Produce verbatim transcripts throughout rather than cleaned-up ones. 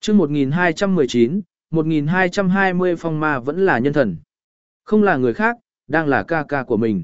chương một nghìn hai trăm mười chín, một nghìn hai trăm hai mươi phong ma vẫn là nhân thần. Không là người khác, đang là ca ca của mình.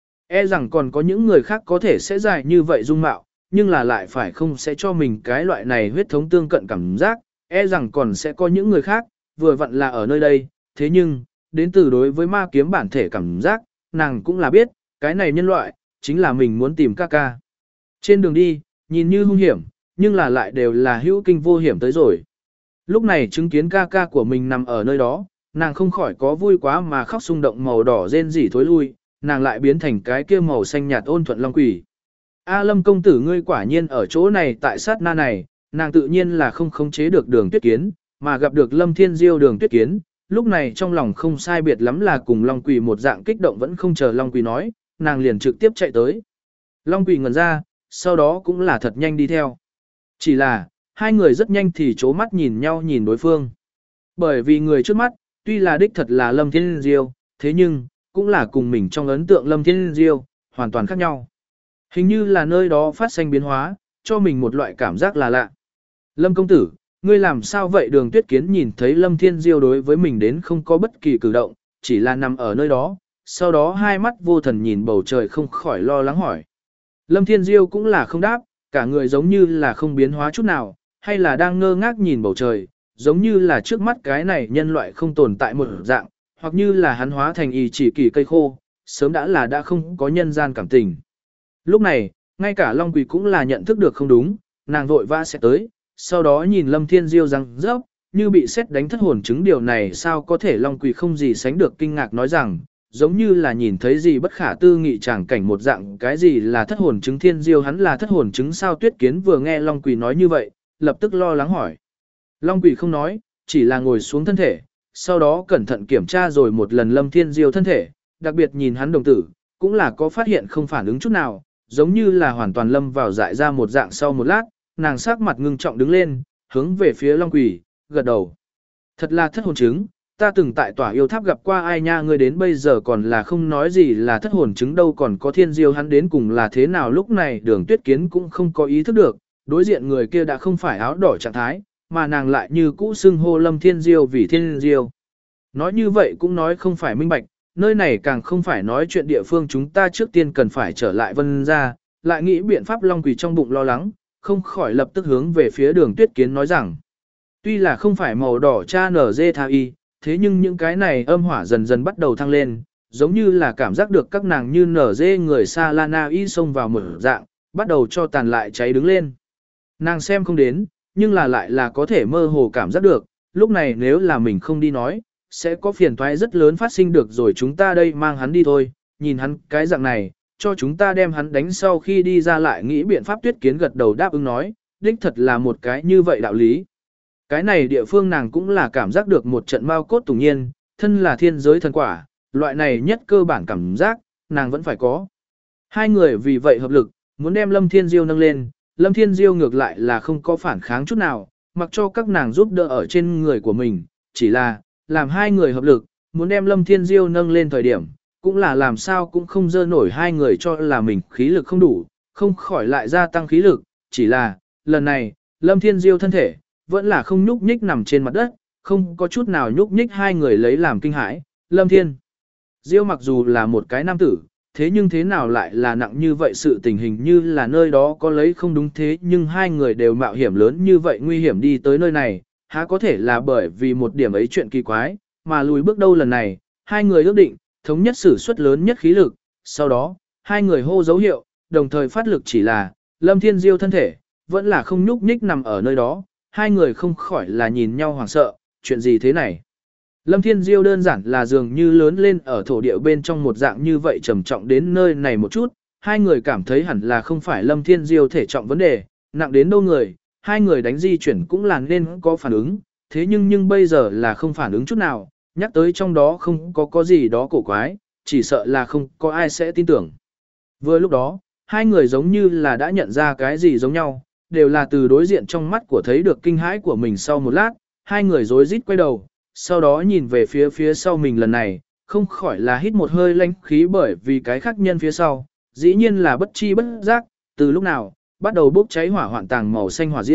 E rằng còn có những người khác có thể sẽ dài như vậy dung mạo, nhưng là lại phải không sẽ cho mình cái loại này huyết thống tương cận cảm giác, e rằng còn sẽ có những người khác, vừa vặn là ở nơi đây, thế nhưng, đến từ đối với ma kiếm bản thể cảm giác, nàng cũng là biết, cái này nhân loại, chính là mình muốn tìm ca ca. Trên đường đi, nhìn như hung hiểm, nhưng là lại đều là hữu kinh vô hiểm tới rồi. Lúc này chứng kiến ca ca của mình nằm ở nơi đó, nàng không khỏi có vui quá mà khóc xung động màu đỏ rên rỉ thối lui, nàng lại biến thành cái kia màu xanh nhạt ôn thuận long quỷ. A Lâm công tử ngươi quả nhiên ở chỗ này tại sát na này, nàng tự nhiên là không khống chế được Đường Tuyết Kiến, mà gặp được Lâm Thiên Diêu Đường Tuyết Kiến, lúc này trong lòng không sai biệt lắm là cùng Long Quỷ một dạng kích động vẫn không chờ Long Quỷ nói, nàng liền trực tiếp chạy tới. Long Quỷ ngẩn ra, sau đó cũng là thật nhanh đi theo. Chỉ là, hai người rất nhanh thì chố mắt nhìn nhau nhìn đối phương. Bởi vì người trước mắt, tuy là đích thật là Lâm Thiên Diêu, thế nhưng, cũng là cùng mình trong ấn tượng Lâm Thiên Diêu, hoàn toàn khác nhau. Hình như là nơi đó phát sinh biến hóa, cho mình một loại cảm giác là lạ. Lâm công tử, ngươi làm sao vậy? Đường Tuyết Kiến nhìn thấy Lâm Thiên Diêu đối với mình đến không có bất kỳ cử động, chỉ là nằm ở nơi đó, sau đó hai mắt vô thần nhìn bầu trời không khỏi lo lắng hỏi. Lâm Thiên Diêu cũng là không đáp, cả người giống như là không biến hóa chút nào, hay là đang ngơ ngác nhìn bầu trời, giống như là trước mắt cái này nhân loại không tồn tại một dạng, hoặc như là hắn hóa thành y chỉ kỳ cây khô, sớm đã là đã không có nhân gian cảm tình. Lúc này, ngay cả Long Quỷ cũng là nhận thức được không đúng, nàng vội vã sẽ tới, sau đó nhìn Lâm Thiên Diêu răng rớp, như bị sét đánh thất hồn chứng điều này sao có thể. Long Quỷ không gì sánh được kinh ngạc nói rằng, giống như là nhìn thấy gì bất khả tư nghị tràng cảnh một dạng. Cái gì là thất hồn chứng? Thiên Diêu hắn là thất hồn chứng sao? Tuyết Kiến vừa nghe Long Quỷ nói như vậy, lập tức lo lắng hỏi. Long Quỷ không nói, chỉ là ngồi xuống thân thể, sau đó cẩn thận kiểm tra rồi một lần Lâm Thiên Diêu thân thể, đặc biệt nhìn hắn đồng tử, cũng là có phát hiện không phản ứng chút nào, giống như là hoàn toàn lâm vào dại ra một dạng. Sau một lát, nàng sắc mặt ngưng trọng đứng lên, hướng về phía Long Quỷ, gật đầu. Thật là thất hồn chứng, ta từng tại tỏa yêu tháp gặp qua ai nha, ngươi đến bây giờ còn là không nói gì là thất hồn chứng đâu, còn có Thiên Diêu hắn đến cùng là thế nào? Lúc này Đường Tuyết Kiến cũng không có ý thức được, đối diện người kia đã không phải áo đỏ trạng thái, mà nàng lại như cũ xưng hô Lâm Thiên Diêu vì Thiên Diêu. Nói như vậy cũng nói không phải minh bạch, nơi này càng không phải nói chuyện địa phương, chúng ta trước tiên cần phải trở lại Vân gia, lại nghĩ biện pháp. Long Quỷ trong bụng lo lắng, không khỏi lập tức hướng về phía Đường Tuyết Kiến nói rằng, tuy là không phải màu đỏ cha nở dê tha y, thế nhưng những cái này âm hỏa dần dần bắt đầu thăng lên, giống như là cảm giác được các nàng như nở dê người Sa Lana y xông vào một dạng, bắt đầu cho tàn lại cháy đứng lên. Nàng xem không đến, nhưng là lại là có thể mơ hồ cảm giác được, lúc này nếu là mình không đi nói, sẽ có phiền toái rất lớn phát sinh. Được rồi, chúng ta đây mang hắn đi thôi, nhìn hắn cái dạng này, cho chúng ta đem hắn đánh sau khi đi ra lại nghĩ biện pháp. Tuyết Kiến gật đầu đáp ứng nói, đích thật là một cái như vậy đạo lý. Cái này địa phương nàng cũng là cảm giác được một trận mao cốt tủng nhiên, thân là thiên giới thần quả, loại này nhất cơ bản cảm giác, nàng vẫn phải có. Hai người vì vậy hợp lực, muốn đem Lâm Thiên Diêu nâng lên. Lâm Thiên Diêu ngược lại là không có phản kháng chút nào, mặc cho các nàng giúp đỡ ở trên người của mình, chỉ là, làm hai người hợp lực, muốn đem Lâm Thiên Diêu nâng lên thời điểm, cũng là làm sao cũng không dơ nổi. Hai người cho là mình khí lực không đủ, không khỏi lại gia tăng khí lực, chỉ là, lần này, Lâm Thiên Diêu thân thể, vẫn là không nhúc nhích nằm trên mặt đất, không có chút nào nhúc nhích. Hai người lấy làm kinh hãi, Lâm Thiên Diêu mặc dù là một cái nam tử, thế nhưng thế nào lại là nặng như vậy? Sự tình hình như là nơi đó có lấy không đúng, thế nhưng hai người đều mạo hiểm lớn như vậy nguy hiểm đi tới nơi này, há có thể là bởi vì một điểm ấy chuyện kỳ quái, mà lùi bước đâu. Lần này, hai người ước định, thống nhất sử suất lớn nhất khí lực, sau đó, hai người hô dấu hiệu, đồng thời phát lực, chỉ là, Lâm Thiên Diêu thân thể, vẫn là không nhúc nhích nằm ở nơi đó, hai người không khỏi là nhìn nhau hoảng sợ, chuyện gì thế này? Lâm Thiên Diêu đơn giản là dường như lớn lên ở thổ địa bên trong một dạng như vậy trầm trọng đến nơi này một chút, hai người cảm thấy hẳn là không phải Lâm Thiên Diêu thể trọng vấn đề, nặng đến đâu người, hai người đánh di chuyển cũng là nên có phản ứng, thế nhưng nhưng bây giờ là không phản ứng chút nào, nhắc tới trong đó không có có gì đó cổ quái, chỉ sợ là không có ai sẽ tin tưởng. Vừa lúc đó, hai người giống như là đã nhận ra cái gì giống nhau, đều là từ đối diện trong mắt của thấy được kinh hãi của mình. Sau một lát, hai người rối rít quay đầu, sau đó nhìn về phía phía sau mình, lần này, không khỏi là hít một hơi lãnh khí, bởi vì cái khác nhân phía sau, dĩ nhiên là bất chi bất giác, từ lúc nào, bắt đầu bốc cháy hỏa hoạn tàng màu xanh hỏa diễm,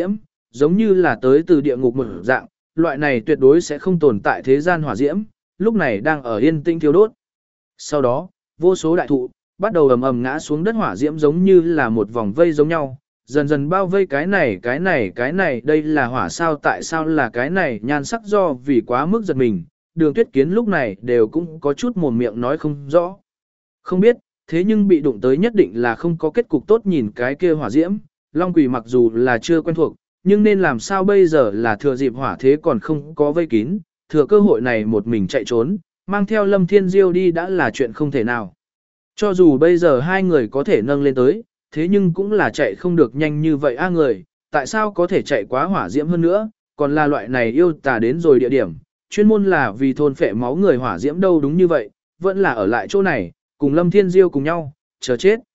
giống như là tới từ địa ngục một dạng, loại này tuyệt đối sẽ không tồn tại thế gian hỏa diễm, lúc này đang ở yên tĩnh thiêu đốt. Sau đó, vô số đại thụ bắt đầu ầm ầm ngã xuống đất, hỏa diễm giống như là một vòng vây giống nhau, dần dần bao vây cái này cái này cái này, đây là hỏa sao, tại sao là cái này, nhan sắc do vì quá mức giật mình, Đường Tuyết Kiến lúc này đều cũng có chút mồm miệng nói không rõ. Không biết, thế nhưng bị đụng tới nhất định là không có kết cục tốt, nhìn cái kia hỏa diễm, Long Quỷ mặc dù là chưa quen thuộc, nhưng nên làm sao bây giờ, là thừa dịp hỏa thế còn không có vây kín, thừa cơ hội này một mình chạy trốn, mang theo Lâm Thiên Diêu đi đã là chuyện không thể nào. Cho dù bây giờ hai người có thể nâng lên tới, thế nhưng cũng là chạy không được nhanh như vậy a người, tại sao có thể chạy quá hỏa diễm hơn nữa, còn là loại này yêu tà đến rồi địa điểm, chuyên môn là vì thôn phệ máu người hỏa diễm đâu, đúng như vậy, vẫn là ở lại chỗ này, cùng Lâm Thiên Diêu cùng nhau, chờ chết.